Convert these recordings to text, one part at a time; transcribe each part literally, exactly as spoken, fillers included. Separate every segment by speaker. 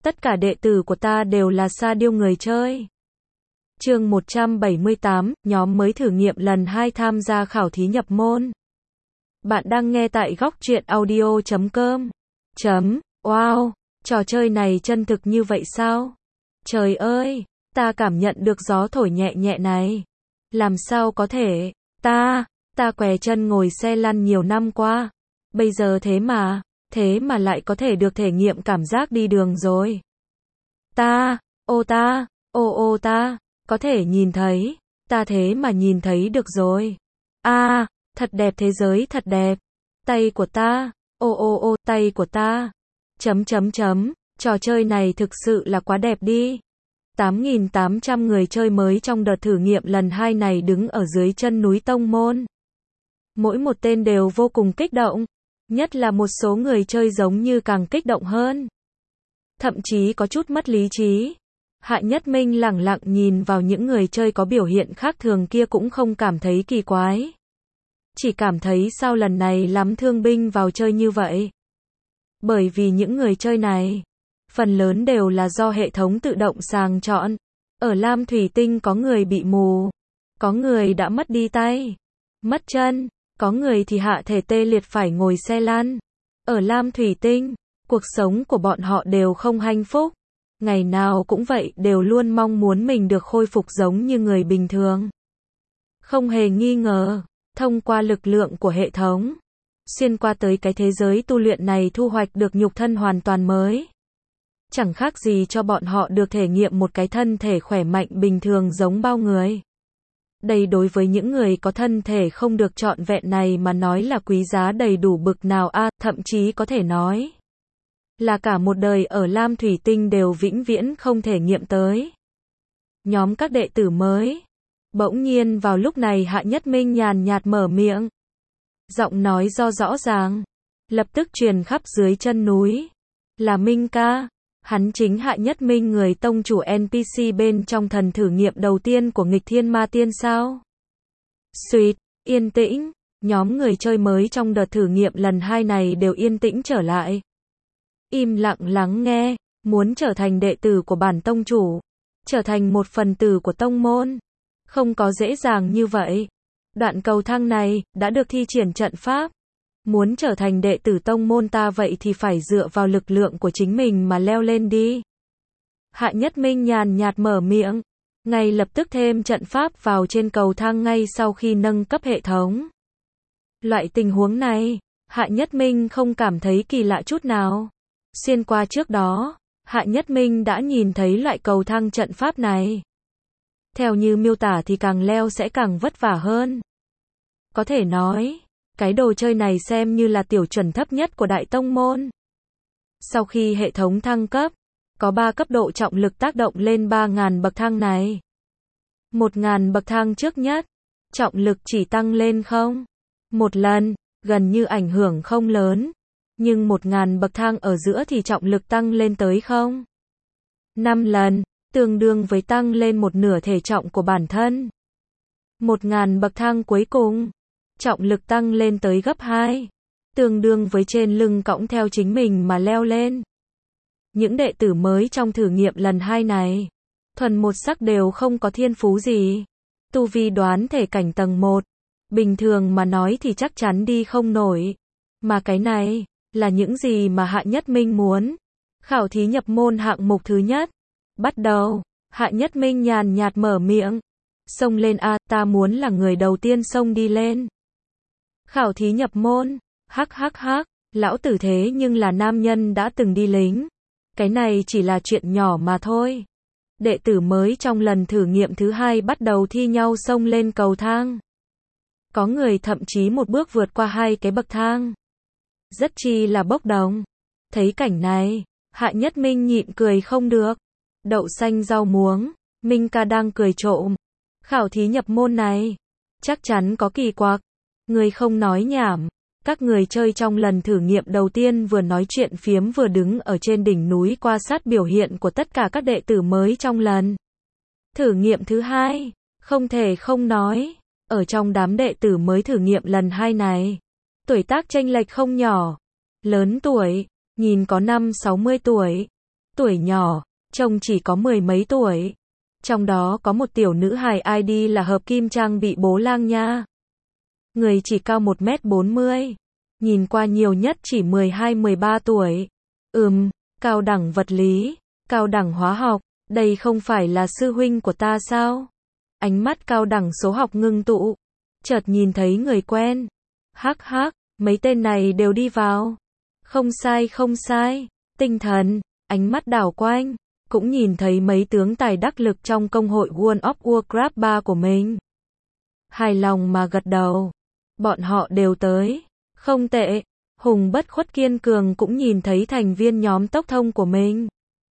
Speaker 1: Tất cả đệ tử của ta đều là sa điêu người chơi. Chương một trăm bảy mươi tám, nhóm mới thử nghiệm lần hai tham gia khảo thí nhập môn. Bạn đang nghe tại góc truyện audio chấm com. Chấm, wow, trò chơi này chân thực như vậy sao? Trời ơi, ta cảm nhận được gió thổi nhẹ nhẹ này. Làm sao có thể, ta, ta què chân ngồi xe lăn nhiều năm qua. Bây giờ thế mà, thế mà lại có thể được thể nghiệm cảm giác đi đường rồi. Ta, ô ta, ô ô ta, có thể nhìn thấy, ta thế mà nhìn thấy được rồi. A, à, thật đẹp, thế giới thật đẹp. Tay của ta, ô ô ô, tay của ta. Chấm chấm chấm, trò chơi này thực sự là quá đẹp đi. tám nghìn tám trăm người chơi mới trong đợt thử nghiệm lần hai này đứng ở dưới chân núi Tông Môn. Mỗi một tên đều vô cùng kích động, nhất là một số người chơi giống như càng kích động hơn. Thậm chí có chút mất lý trí. Hạ Nhất Minh lẳng lặng nhìn vào những người chơi có biểu hiện khác thường kia cũng không cảm thấy kỳ quái. Chỉ cảm thấy sao lần này lắm thương binh vào chơi như vậy. Bởi vì những người chơi này, phần lớn đều là do hệ thống tự động sàng chọn. Ở Lam Thủy Tinh có người bị mù, có người đã mất đi tay, mất chân, có người thì hạ thể tê liệt phải ngồi xe lăn. Ở Lam Thủy Tinh, cuộc sống của bọn họ đều không hạnh phúc. Ngày nào cũng vậy, đều luôn mong muốn mình được khôi phục giống như người bình thường. Không hề nghi ngờ, thông qua lực lượng của hệ thống, xuyên qua tới cái thế giới tu luyện này thu hoạch được nhục thân hoàn toàn mới. Chẳng khác gì cho bọn họ được thể nghiệm một cái thân thể khỏe mạnh bình thường giống bao người. Đây đối với những người có thân thể không được trọn vẹn này mà nói là quý giá đầy đủ bực nào a, à, thậm chí có thể nói là cả một đời ở Lam Thủy Tinh đều vĩnh viễn không thể nghiệm tới. Nhóm các đệ tử mới. Bỗng nhiên vào lúc này Hạ Nhất Minh nhàn nhạt mở miệng. Giọng nói do rõ ràng, lập tức truyền khắp dưới chân núi. Là Minh ca. Hắn chính Hạ Nhất Minh, người tông chủ en pê xê bên trong thần thử nghiệm đầu tiên của nghịch thiên ma tiên sao? Xuyệt, yên tĩnh, nhóm người chơi mới trong đợt thử nghiệm lần hai này đều yên tĩnh trở lại. Im lặng lắng nghe, muốn trở thành đệ tử của bản tông chủ, trở thành một phần tử của tông môn. Không có dễ dàng như vậy. Đoạn cầu thang này, đã được thi triển trận pháp. Muốn trở thành đệ tử tông môn ta vậy thì phải dựa vào lực lượng của chính mình mà leo lên đi. Hạ Nhất Minh nhàn nhạt mở miệng, ngay lập tức thêm trận pháp vào trên cầu thang ngay sau khi nâng cấp hệ thống. Loại tình huống này, Hạ Nhất Minh không cảm thấy kỳ lạ chút nào. Xuyên qua trước đó, Hạ Nhất Minh đã nhìn thấy loại cầu thang trận pháp này. Theo như miêu tả thì càng leo sẽ càng vất vả hơn. Có thể nói, cái đồ chơi này xem như là tiểu chuẩn thấp nhất của Đại Tông Môn. Sau khi hệ thống thăng cấp, có ba cấp độ trọng lực tác động lên ba nghìn bậc thang này. một nghìn bậc thang trước nhất, trọng lực chỉ tăng lên không một lần, gần như ảnh hưởng không lớn. Nhưng một nghìn bậc thang ở giữa thì trọng lực tăng lên tới không năm lần, tương đương với tăng lên một nửa thể trọng của bản thân. một nghìn bậc thang cuối cùng, trọng lực tăng lên tới gấp hai, tương đương với trên lưng cõng theo chính mình mà leo lên. Những đệ tử mới trong thử nghiệm lần hai này, thuần một sắc đều không có thiên phú gì. Tu vi đoán thể cảnh tầng một, bình thường mà nói thì chắc chắn đi không nổi. Mà cái này, là những gì mà Hạ Nhất Minh muốn. Khảo thí nhập môn hạng mục thứ nhất. Bắt đầu, Hạ Nhất Minh nhàn nhạt mở miệng. Xông lên a, ta muốn là người đầu tiên xông đi lên. Khảo thí nhập môn, hắc hắc hắc, lão tử thế nhưng là nam nhân đã từng đi lính. Cái này chỉ là chuyện nhỏ mà thôi. Đệ tử mới trong lần thử nghiệm thứ hai bắt đầu thi nhau xông lên cầu thang. Có người thậm chí một bước vượt qua hai cái bậc thang. Rất chi là bốc đồng. Thấy cảnh này, Hạ Nhất Minh nhịn cười không được. Đậu xanh rau muống, Minh ca đang cười trộm. Khảo thí nhập môn này, chắc chắn có kỳ quặc. Người không nói nhảm. Các người chơi trong lần thử nghiệm đầu tiên vừa nói chuyện phiếm vừa đứng ở trên đỉnh núi quan sát biểu hiện của tất cả các đệ tử mới trong lần thử nghiệm thứ hai. Không thể không nói, ở trong đám đệ tử mới thử nghiệm lần hai này, tuổi tác chênh lệch không nhỏ. Lớn tuổi, nhìn có năm sáu mươi tuổi. tuổi nhỏ, trông chỉ có mười mấy tuổi. Trong đó có một tiểu nữ hài i đê là Hợp Kim Trang bị bố lang nha. Người chỉ cao một mét bốn mươi. Nhìn qua nhiều nhất chỉ mười hai mười ba tuổi. Ừm, cao đẳng vật lý, cao đẳng hóa học, đây không phải là sư huynh của ta sao? Ánh mắt cao đẳng số học ngưng tụ. Chợt nhìn thấy người quen. Hắc hắc, mấy tên này đều đi vào. Không sai không sai, tinh thần, ánh mắt đảo quanh. Cũng nhìn thấy mấy tướng tài đắc lực trong công hội World of Warcraft ba của mình. Hài lòng mà gật đầu. Bọn họ đều tới. Không tệ. Hùng Bất Khuất kiên cường cũng nhìn thấy thành viên nhóm tốc thông của mình.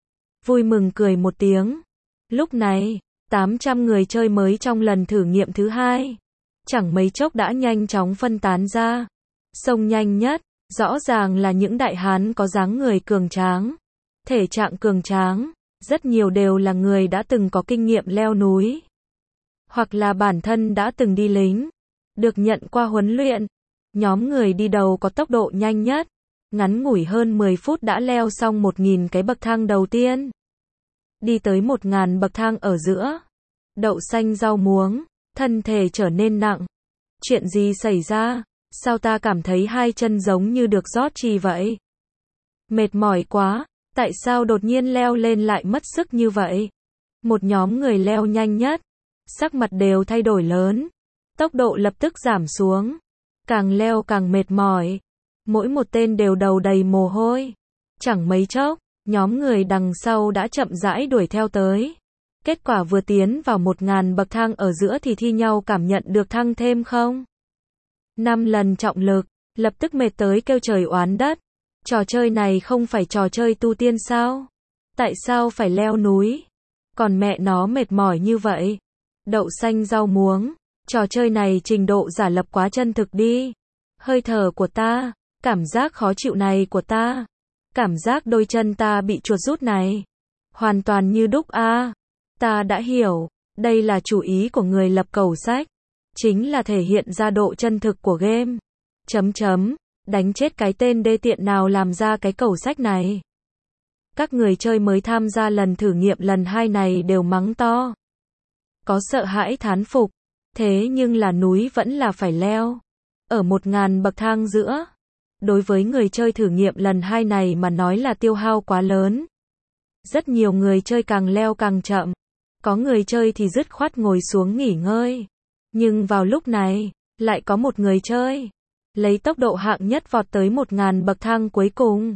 Speaker 1: Vui mừng cười một tiếng. Lúc này, tám trăm người chơi mới trong lần thử nghiệm thứ hai. Chẳng mấy chốc đã nhanh chóng phân tán ra. Xông nhanh nhất, rõ ràng là những đại hán có dáng người cường tráng. Thể trạng cường tráng. Rất nhiều đều là người đã từng có kinh nghiệm leo núi. Hoặc là bản thân đã từng đi lính. Được nhận qua huấn luyện. Nhóm người đi đầu có tốc độ nhanh nhất. Ngắn ngủi hơn mười phút đã leo xong một nghìn cái bậc thang đầu tiên. Đi tới một nghìn bậc thang ở giữa. Đậu xanh rau muống. Thân thể trở nên nặng. Chuyện gì xảy ra? Sao ta cảm thấy hai chân giống như được rót trì vậy? Mệt mỏi quá. Tại sao đột nhiên leo lên lại mất sức như vậy? Một nhóm người leo nhanh nhất. Sắc mặt đều thay đổi lớn. Tốc độ lập tức giảm xuống. Càng leo càng mệt mỏi. Mỗi một tên đều đầu đầy mồ hôi. Chẳng mấy chốc, nhóm người đằng sau đã chậm rãi đuổi theo tới. Kết quả vừa tiến vào một ngàn bậc thang ở giữa thì thi nhau cảm nhận được thăng thêm không? Năm lần trọng lực, lập tức mệt tới kêu trời oán đất. Trò chơi này không phải trò chơi tu tiên sao? Tại sao phải leo núi? Còn mẹ nó mệt mỏi như vậy. Đậu xanh rau muống. Trò chơi này trình độ giả lập quá chân thực đi. Hơi thở của ta. Cảm giác khó chịu này của ta. Cảm giác đôi chân ta bị chuột rút này. Hoàn toàn như đúc a. À. Ta đã hiểu. Đây là chủ ý của người lập cầu sách. Chính là thể hiện ra độ chân thực của game. Chấm chấm. Đánh chết cái tên đê tiện nào làm ra cái cầu sách này. Các người chơi mới tham gia lần thử nghiệm lần hai này đều mắng to. Có sợ hãi thán phục. Thế nhưng là núi vẫn là phải leo. Ở một ngàn bậc thang giữa. Đối với người chơi thử nghiệm lần hai này mà nói là tiêu hao quá lớn. Rất nhiều người chơi càng leo càng chậm. Có người chơi thì dứt khoát ngồi xuống nghỉ ngơi. Nhưng vào lúc này, lại có một người chơi. Lấy tốc độ hạng nhất vọt tới một ngàn bậc thang cuối cùng.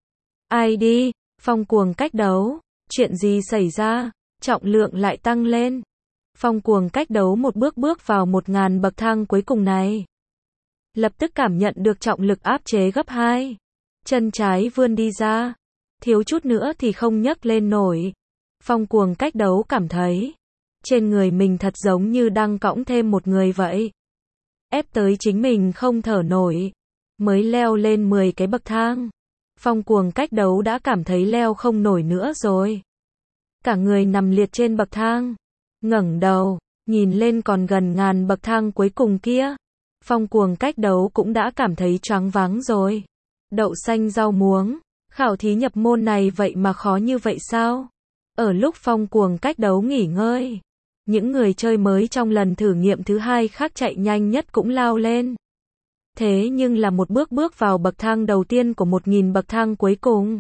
Speaker 1: i đê, Phong Cuồng cách đấu. Chuyện gì xảy ra? Trọng lượng lại tăng lên. Phong Cuồng cách đấu một bước bước vào một ngàn bậc thang cuối cùng này. Lập tức cảm nhận được trọng lực áp chế gấp hai. Chân trái vươn đi ra. Thiếu chút nữa thì không nhấc lên nổi. Phong Cuồng cách đấu cảm thấy. Trên người mình thật giống như đang cõng thêm một người vậy. Ép tới chính mình không thở nổi. Mới leo lên mười cái bậc thang. Phong Cuồng cách đấu đã cảm thấy leo không nổi nữa rồi. Cả người nằm liệt trên bậc thang. Ngẩng đầu, nhìn lên còn gần ngàn bậc thang cuối cùng kia. Phong Cuồng cách đấu cũng đã cảm thấy choáng váng rồi. Đậu xanh rau muống. Khảo thí nhập môn này vậy mà khó như vậy sao? Ở lúc Phong Cuồng cách đấu nghỉ ngơi. Những người chơi mới trong lần thử nghiệm thứ hai khác chạy nhanh nhất cũng lao lên. Thế nhưng là một bước bước vào bậc thang đầu tiên của một nghìn bậc thang cuối cùng.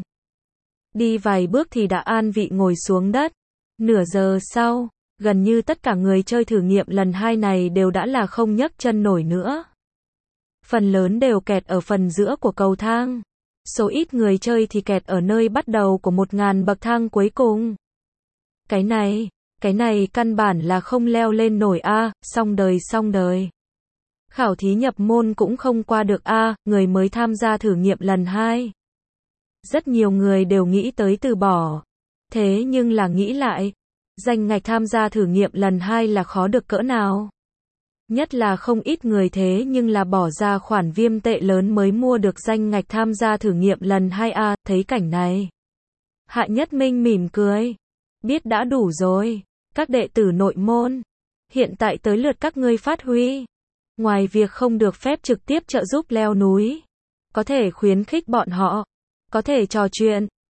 Speaker 1: Đi vài bước thì đã an vị ngồi xuống đất. Nửa giờ sau, gần như tất cả người chơi thử nghiệm lần hai này đều đã là không nhấc chân nổi nữa. Phần lớn đều kẹt ở phần giữa của cầu thang. Số ít người chơi thì kẹt ở nơi bắt đầu của một ngàn bậc thang cuối cùng. Cái này, cái này căn bản là không leo lên nổi a, à, xong đời xong đời. Khảo thí nhập môn cũng không qua được a, à, người mới tham gia thử nghiệm lần hai. Rất nhiều người đều nghĩ tới từ bỏ. Thế nhưng là nghĩ lại, danh ngạch tham gia thử nghiệm lần hai là khó được cỡ nào. Nhất là không ít người thế nhưng là bỏ ra khoản viêm tệ lớn mới mua được danh ngạch tham gia thử nghiệm lần hai a, thấy cảnh này. Hạ Nhất Minh mỉm cười. Biết đã đủ rồi. Các đệ tử nội môn. Hiện tại tới lượt các ngươi phát huy. Ngoài việc không được phép trực tiếp trợ giúp leo núi. Có thể khuyến khích bọn họ. Có thể trò chuyện.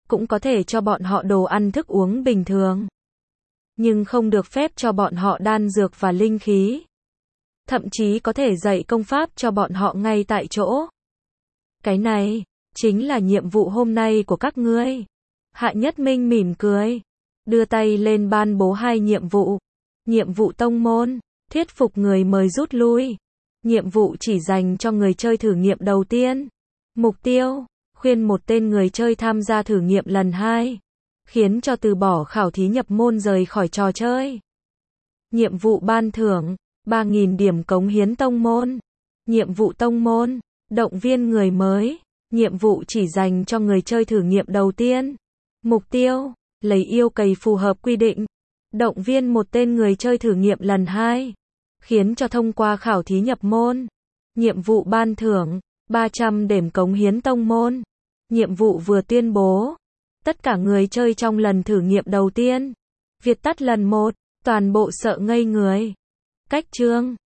Speaker 1: cũng có thể cho bọn họ đồ ăn thức uống bình thường. Nhưng không được phép cho bọn họ đan dược và linh khí. Thậm chí có thể dạy công pháp cho bọn họ ngay tại chỗ. Cái này, chính là nhiệm vụ hôm nay của các ngươi. Hạ Nhất Minh mỉm cười, đưa tay lên ban bố hai nhiệm vụ. Nhiệm vụ tông môn, thuyết phục người mời rút lui. Nhiệm vụ chỉ dành cho người chơi thử nghiệm đầu tiên. Mục tiêu, khuyên một tên người chơi tham gia thử nghiệm lần hai, khiến cho từ bỏ khảo thí nhập môn rời khỏi trò chơi. Nhiệm vụ ban thưởng, ba nghìn điểm cống hiến tông môn. Nhiệm vụ tông môn, động viên người mới. Nhiệm vụ chỉ dành cho người chơi thử nghiệm đầu tiên. Mục tiêu, lấy yêu cầu phù hợp quy định. Động viên một tên người chơi thử nghiệm lần hai, khiến cho thông qua khảo thí nhập môn. Nhiệm vụ ban thưởng, ba trăm điểm cống hiến tông môn. Nhiệm vụ vừa tuyên bố. Tất cả người chơi trong lần thử nghiệm đầu tiên. Viết tắt lần một, toàn bộ sợ ngây người. Cách chương